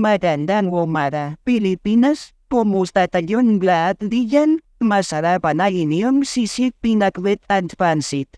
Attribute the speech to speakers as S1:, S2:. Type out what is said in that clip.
S1: Magandang umaga, Pilipinas. Kumusta tayong lahat diyan? Masarap na inyong sisig, pinakwit at pansit.